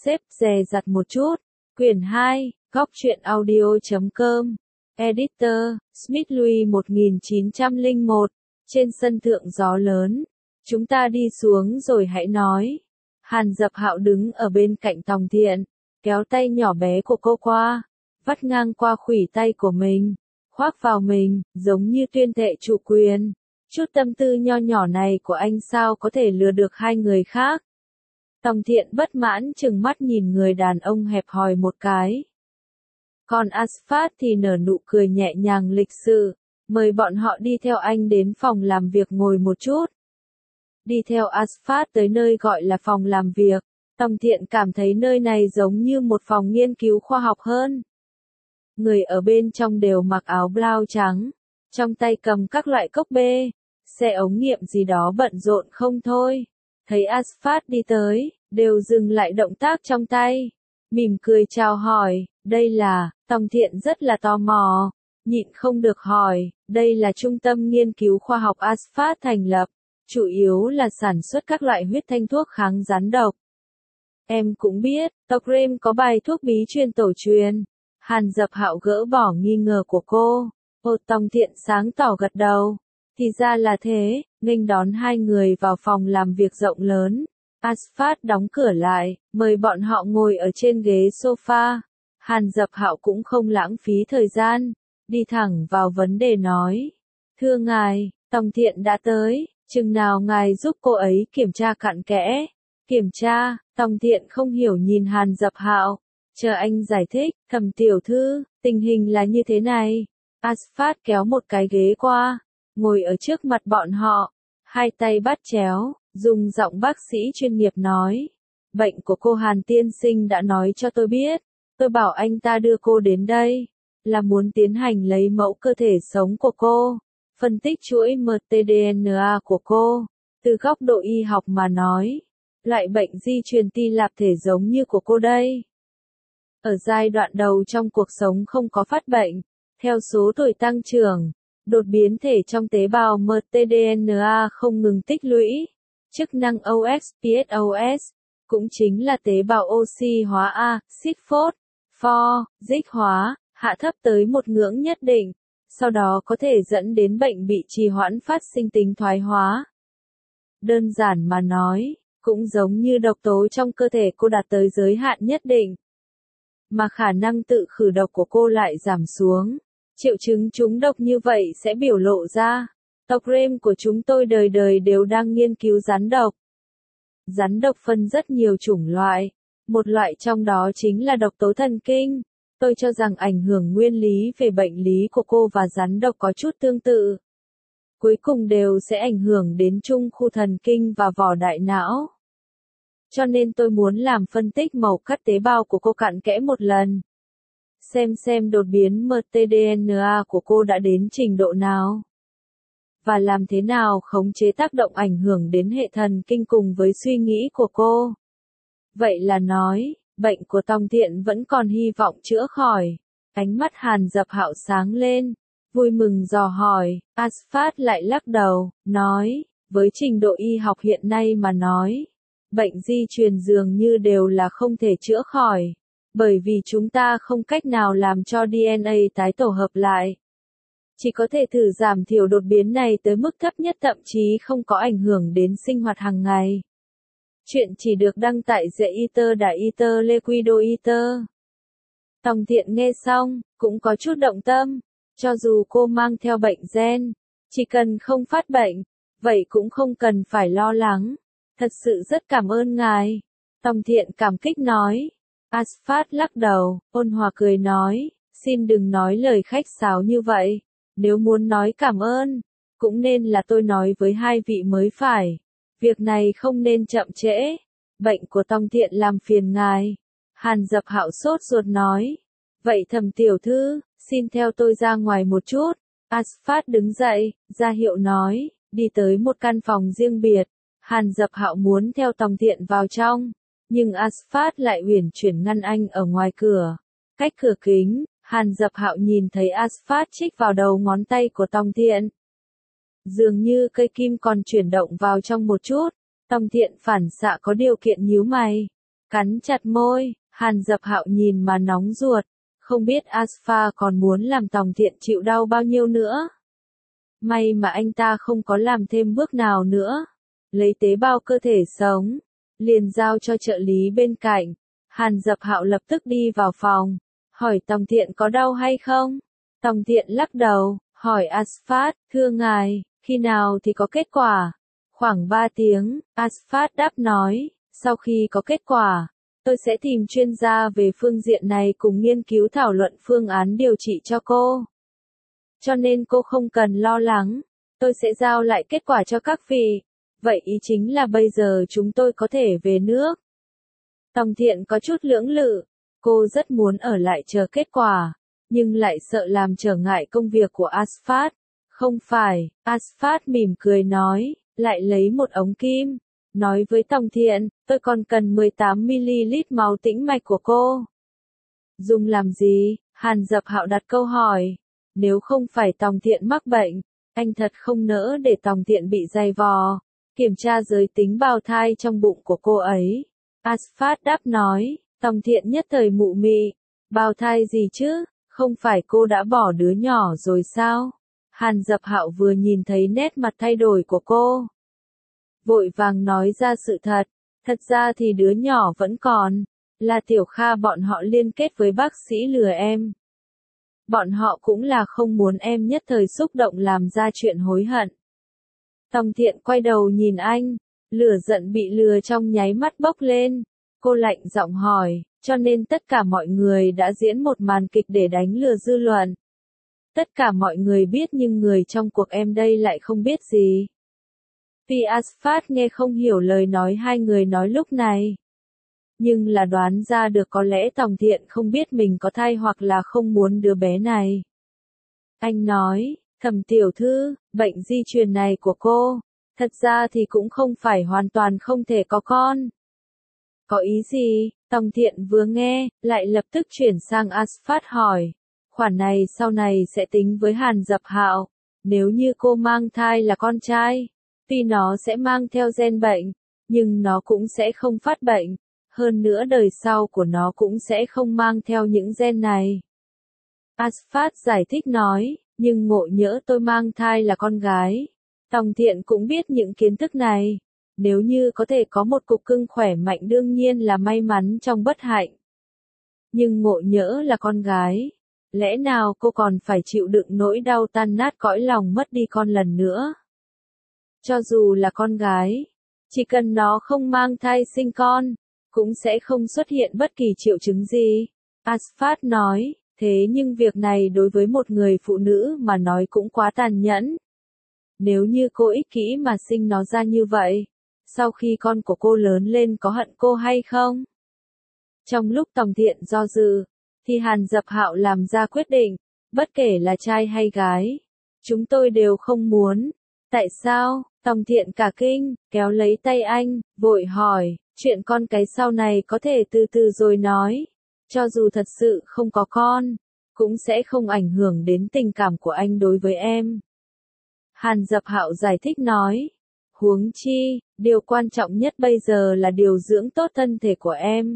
xếp dè dặt một chút. Quyển 2, góc truyện audio.com. Editor, Smith Louis 1901. Trên sân thượng gió lớn. Chúng ta đi xuống rồi hãy nói. Hàn Dập Hạo đứng ở bên cạnh Tòng Thiện, kéo tay nhỏ bé của cô qua, vắt ngang qua khuỷu tay của mình, khoác vào mình, giống như tuyên thệ chủ quyền. Chút tâm tư nho nhỏ này của anh sao có thể lừa được hai người khác? Tòng Thiện bất mãn trừng mắt nhìn người đàn ông hẹp hòi một cái. Còn Asphalt thì nở nụ cười nhẹ nhàng lịch sự, mời bọn họ đi theo anh đến phòng làm việc ngồi một chút. Đi theo Asphalt tới nơi gọi là phòng làm việc, Tòng Thiện cảm thấy nơi này giống như một phòng nghiên cứu khoa học hơn. Người ở bên trong đều mặc áo blau trắng, trong tay cầm các loại cốc bê, xe ống nghiệm gì đó bận rộn không thôi. Thấy Asphalt đi tới, đều dừng lại động tác trong tay, mỉm cười chào hỏi, đây là, Tòng Thiện rất là tò mò, nhịn không được hỏi, đây là trung tâm nghiên cứu khoa học Asphalt thành lập, chủ yếu là sản xuất các loại huyết thanh thuốc kháng rắn độc. Em cũng biết, Togrem có bài thuốc bí truyền tổ truyền. Hàn Dập Hạo gỡ bỏ nghi ngờ của cô. Tòng Thiện sáng tỏ gật đầu. Thì ra là thế, nghênh đón hai người vào phòng làm việc rộng lớn. Asphalt đóng cửa lại, mời bọn họ ngồi ở trên ghế sofa. Hàn Dập Hạo cũng không lãng phí thời gian, đi thẳng vào vấn đề nói. Thưa ngài, Tòng Thiện đã tới, chừng nào ngài giúp cô ấy kiểm tra cặn kẽ. Kiểm tra, Tòng Thiện không hiểu nhìn Hàn Dập Hạo. Chờ anh giải thích, Thẩm tiểu thư, tình hình là như thế này. Asphalt kéo một cái ghế qua, ngồi ở trước mặt bọn họ, hai tay bắt chéo, dùng giọng bác sĩ chuyên nghiệp nói. Bệnh của cô Hàn tiên sinh đã nói cho tôi biết, tôi bảo anh ta đưa cô đến đây, là muốn tiến hành lấy mẫu cơ thể sống của cô, phân tích chuỗi mtDNA của cô, từ góc độ y học mà nói. Loại bệnh di truyền ti lạp thể giống như của cô đây. Ở giai đoạn đầu trong cuộc sống không có phát bệnh, theo số tuổi tăng trưởng, đột biến thể trong tế bào mtDNA không ngừng tích lũy, chức năng OXPSOS, cũng chính là tế bào oxy hóa axit phốt, dịch hóa, hạ thấp tới một ngưỡng nhất định, sau đó có thể dẫn đến bệnh bị trì hoãn phát sinh tính thoái hóa. Đơn giản mà nói, cũng giống như độc tố trong cơ thể cô đạt tới giới hạn nhất định, mà khả năng tự khử độc của cô lại giảm xuống. Triệu chứng trúng độc như vậy sẽ biểu lộ ra. Togrem của chúng tôi đời đời đều đang nghiên cứu rắn độc. Rắn độc phân rất nhiều chủng loại, một loại trong đó chính là độc tố thần kinh. Tôi cho rằng ảnh hưởng nguyên lý về bệnh lý của cô và rắn độc có chút tương tự. Cuối cùng đều sẽ ảnh hưởng đến trung khu thần kinh và vỏ đại não. Cho nên tôi muốn làm phân tích màu cắt tế bào của cô cặn kẽ một lần. Xem đột biến mtDNA của cô đã đến trình độ nào. Và làm thế nào khống chế tác động ảnh hưởng đến hệ thần kinh cùng với suy nghĩ của cô. Vậy là nói, bệnh của Tòng Thiện vẫn còn hy vọng chữa khỏi. Ánh mắt Hàn Dập Hạo sáng lên, vui mừng dò hỏi. Asphalt lại lắc đầu, nói, với trình độ y học hiện nay mà nói, bệnh di truyền dường như đều là không thể chữa khỏi, bởi vì chúng ta không cách nào làm cho DNA tái tổ hợp lại. Chỉ có thể thử giảm thiểu đột biến này tới mức thấp nhất, thậm chí không có ảnh hưởng đến sinh hoạt hàng ngày. Chuyện chỉ được đăng tại The Eater Đại Eater Liquido Eater. Tòng Thiện nghe xong, cũng có chút động tâm. Cho dù cô mang theo bệnh gen, chỉ cần không phát bệnh, vậy cũng không cần phải lo lắng. Thật sự rất cảm ơn ngài. Tòng Thiện cảm kích nói. Asphalt lắc đầu, ôn hòa cười nói, xin đừng nói lời khách sáo như vậy. Nếu muốn nói cảm ơn, cũng nên là tôi nói với hai vị mới phải. Việc này không nên chậm trễ. Bệnh của Tòng Thiện làm phiền ngài. Hàn Dập Hạo sốt ruột nói. Vậy Thẩm tiểu thư, xin theo tôi ra ngoài một chút. Asphalt đứng dậy, ra hiệu nói, đi tới một căn phòng riêng biệt. Hàn Dập Hạo muốn theo Tòng Thiện vào trong, nhưng Asphalt lại uyển chuyển ngăn anh ở ngoài cửa. Cách cửa kính, Hàn Dập Hạo nhìn thấy Asphalt chích vào đầu ngón tay của Tòng Thiện. Dường như cây kim còn chuyển động vào trong một chút. Tòng Thiện phản xạ có điều kiện nhíu mày. Cắn chặt môi, Hàn Dập Hạo nhìn mà nóng ruột, không biết Asfa còn muốn làm Tòng Thiện chịu đau bao nhiêu nữa. May mà anh ta không có làm thêm bước nào nữa. Lấy tế bào cơ thể sống, liền giao cho trợ lý bên cạnh. Hàn Dập Hạo lập tức đi vào phòng, hỏi Tòng Thiện có đau hay không. Tòng Thiện lắc đầu, hỏi Asfat, thưa ngài, khi nào thì có kết quả? Khoảng 3 tiếng, Asfat đáp nói, sau khi có kết quả, tôi sẽ tìm chuyên gia về phương diện này cùng nghiên cứu thảo luận phương án điều trị cho cô. Cho nên cô không cần lo lắng, tôi sẽ giao lại kết quả cho các vị. Vậy ý chính là bây giờ chúng tôi có thể về nước. Tòng Thiện có chút lưỡng lự, cô rất muốn ở lại chờ kết quả, nhưng lại sợ làm trở ngại công việc của Asfat. Không phải, Asfat mỉm cười nói, lại lấy một ống kim, nói với Tòng Thiện, tôi còn cần 18ml máu tĩnh mạch của cô. Dùng làm gì? Hàn Dập Hạo đặt câu hỏi. Nếu không phải Tòng Thiện mắc bệnh, anh thật không nỡ để Tòng Thiện bị dày vò. Kiểm tra giới tính bào thai trong bụng của cô ấy. Asfat đáp nói, Tòng Thiện nhất thời mụ mị. Bào thai gì chứ, không phải cô đã bỏ đứa nhỏ rồi sao? Hàn Dập Hạo vừa nhìn thấy nét mặt thay đổi của cô, vội vàng nói ra sự thật. Thật ra thì đứa nhỏ vẫn còn, là Tiểu Kha bọn họ liên kết với bác sĩ lừa em. Bọn họ cũng là không muốn em nhất thời xúc động làm ra chuyện hối hận. Tòng Thiện quay đầu nhìn anh, lửa giận bị lừa trong nháy mắt bốc lên. Cô lạnh giọng hỏi, cho nên tất cả mọi người đã diễn một màn kịch để đánh lừa dư luận. Tất cả mọi người biết nhưng người trong cuộc em đây lại không biết gì. Vì Asfat nghe không hiểu lời nói hai người nói lúc này. Nhưng là đoán ra được có lẽ Tòng Thiện không biết mình có thai hoặc là không muốn đứa bé này. Anh nói, Thẩm tiểu thư, bệnh di truyền này của cô, thật ra thì cũng không phải hoàn toàn không thể có con. Có ý gì? Tòng Thiện vừa nghe, lại lập tức chuyển sang Asfat hỏi. Khoản này sau này sẽ tính với Hàn Dập Hạo. Nếu như cô mang thai là con trai, tuy nó sẽ mang theo gen bệnh, nhưng nó cũng sẽ không phát bệnh. Hơn nữa đời sau của nó cũng sẽ không mang theo những gen này. Asfat giải thích nói, nhưng ngộ nhỡ tôi mang thai là con gái. Tòng Thiện cũng biết những kiến thức này. Nếu như có thể có một cục cưng khỏe mạnh đương nhiên là may mắn trong bất hạnh. Nhưng ngộ nhỡ là con gái, lẽ nào cô còn phải chịu đựng nỗi đau tan nát cõi lòng mất đi con lần nữa? Cho dù là con gái, chỉ cần nó không mang thai sinh con, cũng sẽ không xuất hiện bất kỳ triệu chứng gì. Asfat nói, thế nhưng việc này đối với một người phụ nữ mà nói cũng quá tàn nhẫn. Nếu như cô ích kỷ mà sinh nó ra như vậy, sau khi con của cô lớn lên có hận cô hay không? Trong lúc Tòng Thiện do dự, thì Hàn Dập Hạo làm ra quyết định, bất kể là trai hay gái, chúng tôi đều không muốn. Tại sao? Tòng Thiện cả kinh, kéo lấy tay anh, vội hỏi, chuyện con cái sau này có thể từ từ rồi nói. Cho dù thật sự không có con, cũng sẽ không ảnh hưởng đến tình cảm của anh đối với em. Hàn Dập Hạo giải thích nói, huống chi, điều quan trọng nhất bây giờ là điều dưỡng tốt thân thể của em.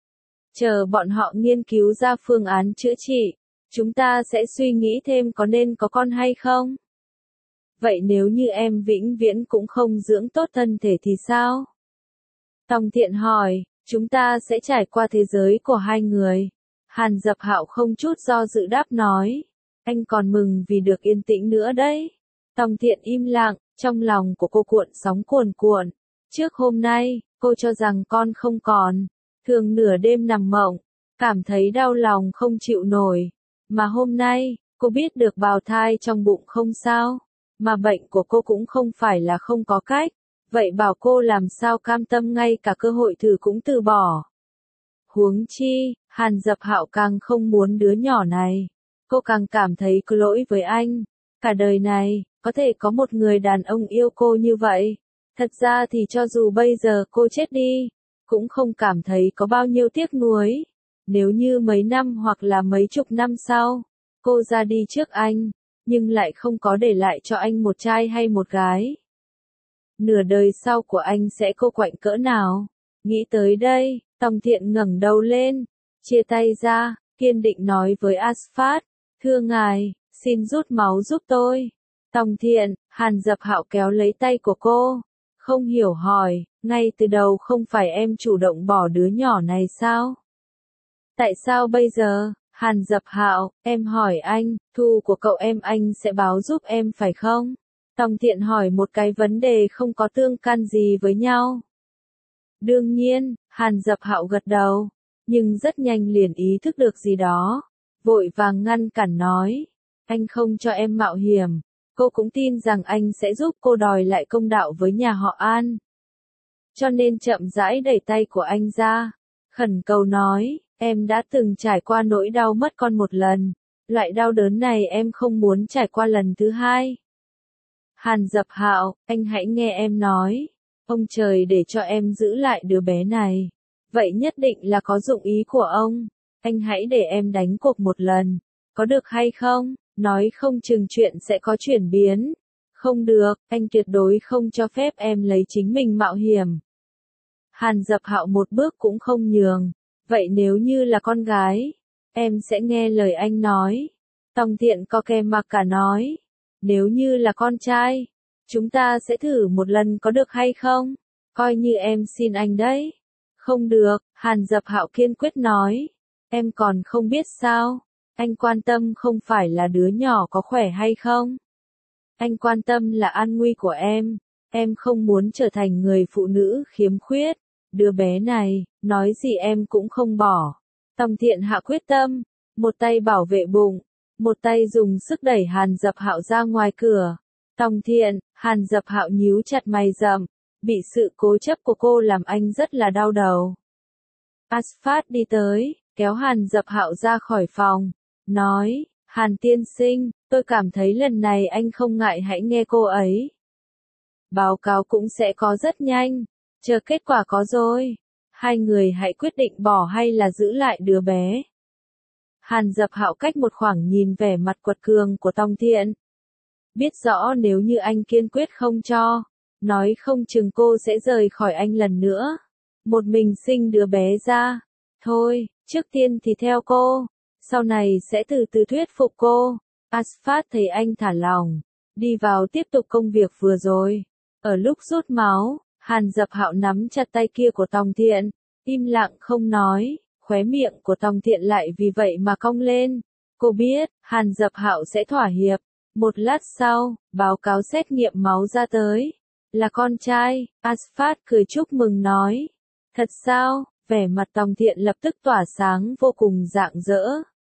Chờ bọn họ nghiên cứu ra phương án chữa trị, chúng ta sẽ suy nghĩ thêm có nên có con hay không. Vậy nếu như em vĩnh viễn cũng không dưỡng tốt thân thể thì sao? Tòng Thiện hỏi, chúng ta sẽ trải qua thế giới của hai người. Hàn Dập Hạo không chút do dự đáp nói, anh còn mừng vì được yên tĩnh nữa đấy. Tòng Thiện im lặng, trong lòng của cô cuộn sóng cuồn cuộn. Trước hôm nay, cô cho rằng con không còn, thường nửa đêm nằm mộng, cảm thấy đau lòng không chịu nổi. Mà hôm nay, cô biết được bào thai trong bụng không sao, mà bệnh của cô cũng không phải là không có cách. Vậy bảo cô làm sao cam tâm ngay cả cơ hội thử cũng từ bỏ. Huống chi, Hàn Dập Hạo càng không muốn đứa nhỏ này. Cô càng cảm thấy có lỗi với anh. Cả đời này, có thể có một người đàn ông yêu cô như vậy. Thật ra thì cho dù bây giờ cô chết đi, cũng không cảm thấy có bao nhiêu tiếc nuối. Nếu như mấy năm hoặc là mấy chục năm sau, cô ra đi trước anh, nhưng lại không có để lại cho anh một trai hay một gái. Nửa đời sau của anh sẽ cô quạnh cỡ nào? Nghĩ tới đây, Tòng Thiện ngẩng đầu lên, chia tay ra, kiên định nói với Asphalt, thưa ngài, xin rút máu giúp tôi. Tòng Thiện, Hàn Dập Hạo kéo lấy tay của cô, không hiểu hỏi, ngay từ đầu không phải em chủ động bỏ đứa nhỏ này sao? Tại sao bây giờ? Hàn Dập Hạo, em hỏi anh, thu của cậu em anh sẽ báo giúp em phải không? Tòng Thiện hỏi một cái vấn đề không có tương can gì với nhau. Đương nhiên, Hàn Dập Hạo gật đầu, nhưng rất nhanh liền ý thức được gì đó, vội vàng ngăn cản nói, anh không cho em mạo hiểm, cô cũng tin rằng anh sẽ giúp cô đòi lại công đạo với nhà họ An. Cho nên chậm rãi đẩy tay của anh ra, khẩn cầu nói, em đã từng trải qua nỗi đau mất con một lần, loại đau đớn này em không muốn trải qua lần thứ hai. Hàn Dập Hạo, anh hãy nghe em nói, ông trời để cho em giữ lại đứa bé này, vậy nhất định là có dụng ý của ông, anh hãy để em đánh cuộc một lần, có được hay không? Nói không chừng chuyện sẽ có chuyển biến. Không được, anh tuyệt đối không cho phép em lấy chính mình mạo hiểm. Hàn Dập Hạo một bước cũng không nhường. Vậy nếu như là con gái, em sẽ nghe lời anh nói. Tòng Thiện có kè mặc cả nói. Nếu như là con trai, chúng ta sẽ thử một lần có được hay không? Coi như em xin anh đấy. Không được, Hàn Dập Hạo kiên quyết nói. Em còn không biết sao? Anh quan tâm không phải là đứa nhỏ có khỏe hay không. Anh quan tâm là an nguy của em không muốn trở thành người phụ nữ khiếm khuyết. Đứa bé này, nói gì em cũng không bỏ. Tòng Thiện hạ quyết tâm, một tay bảo vệ bụng, một tay dùng sức đẩy Hàn Dập Hạo ra ngoài cửa. Tòng Thiện, Hàn Dập Hạo nhíu chặt mày rậm, bị sự cố chấp của cô làm anh rất là đau đầu. Asphalt đi tới, kéo Hàn Dập Hạo ra khỏi phòng. Nói, Hàn tiên sinh, tôi cảm thấy lần này anh không ngại hãy nghe cô ấy. Báo cáo cũng sẽ có rất nhanh, chờ kết quả có rồi. Hai người hãy quyết định bỏ hay là giữ lại đứa bé. Hàn Dập Hạo cách một khoảng nhìn vẻ mặt quật cường của Tòng Thiện. Biết rõ nếu như anh kiên quyết không cho, nói không chừng cô sẽ rời khỏi anh lần nữa. Một mình sinh đứa bé ra. Thôi, trước tiên thì theo cô. Sau này sẽ từ từ thuyết phục cô. Asphalt thấy anh thả lỏng, đi vào tiếp tục công việc vừa rồi. Ở lúc rút máu, Hàn Dập Hạo nắm chặt tay kia của Tòng Thiện, im lặng không nói, khóe miệng của Tòng Thiện lại vì vậy mà cong lên. Cô biết, Hàn Dập Hạo sẽ thỏa hiệp. Một lát sau, báo cáo xét nghiệm máu ra tới. Là con trai, Asphalt cười chúc mừng nói. Thật sao? Vẻ mặt Tòng Thiện lập tức tỏa sáng vô cùng rạng rỡ.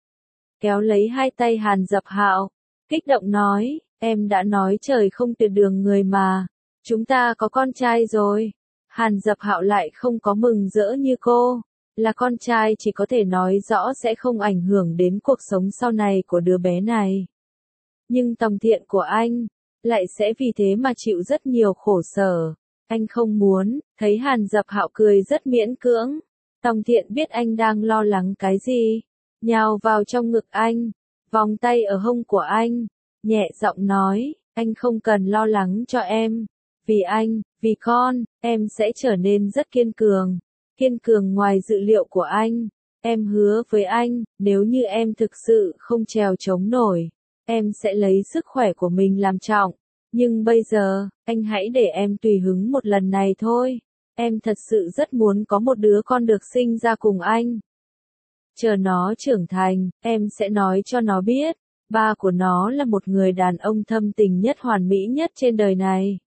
Kéo lấy hai tay Hàn Dập Hạo, kích động nói, em đã nói trời không tuyệt đường người mà, chúng ta có con trai rồi. Hàn Dập Hạo lại không có mừng rỡ như cô, là con trai chỉ có thể nói rõ sẽ không ảnh hưởng đến cuộc sống sau này của đứa bé này. Nhưng Tòng Thiện của anh, lại sẽ vì thế mà chịu rất nhiều khổ sở. Anh không muốn, thấy Hàn Dập Hạo cười rất miễn cưỡng. Tòng Thiện biết anh đang lo lắng cái gì, nhào vào trong ngực anh, vòng tay ở hông của anh, nhẹ giọng nói, anh không cần lo lắng cho em, vì anh, vì con, em sẽ trở nên rất kiên cường ngoài dự liệu của anh. Em hứa với anh, nếu như em thực sự không trèo chống nổi, em sẽ lấy sức khỏe của mình làm trọng, nhưng bây giờ, anh hãy để em tùy hứng một lần này thôi. Em thật sự rất muốn có một đứa con được sinh ra cùng anh. Chờ nó trưởng thành, em sẽ nói cho nó biết, ba của nó là một người đàn ông thâm tình nhất hoàn mỹ nhất trên đời này.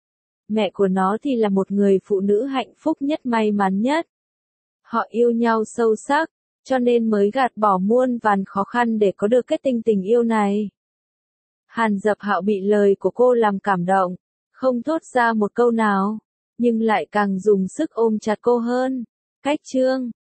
Mẹ của nó thì là một người phụ nữ hạnh phúc nhất may mắn nhất. Họ yêu nhau sâu sắc, cho nên mới gạt bỏ muôn vàn khó khăn để có được kết tinh tình yêu này. Hàn Dập Hạo bị lời của cô làm cảm động, không thốt ra một câu nào, nhưng lại càng dùng sức ôm chặt cô hơn. Cách chương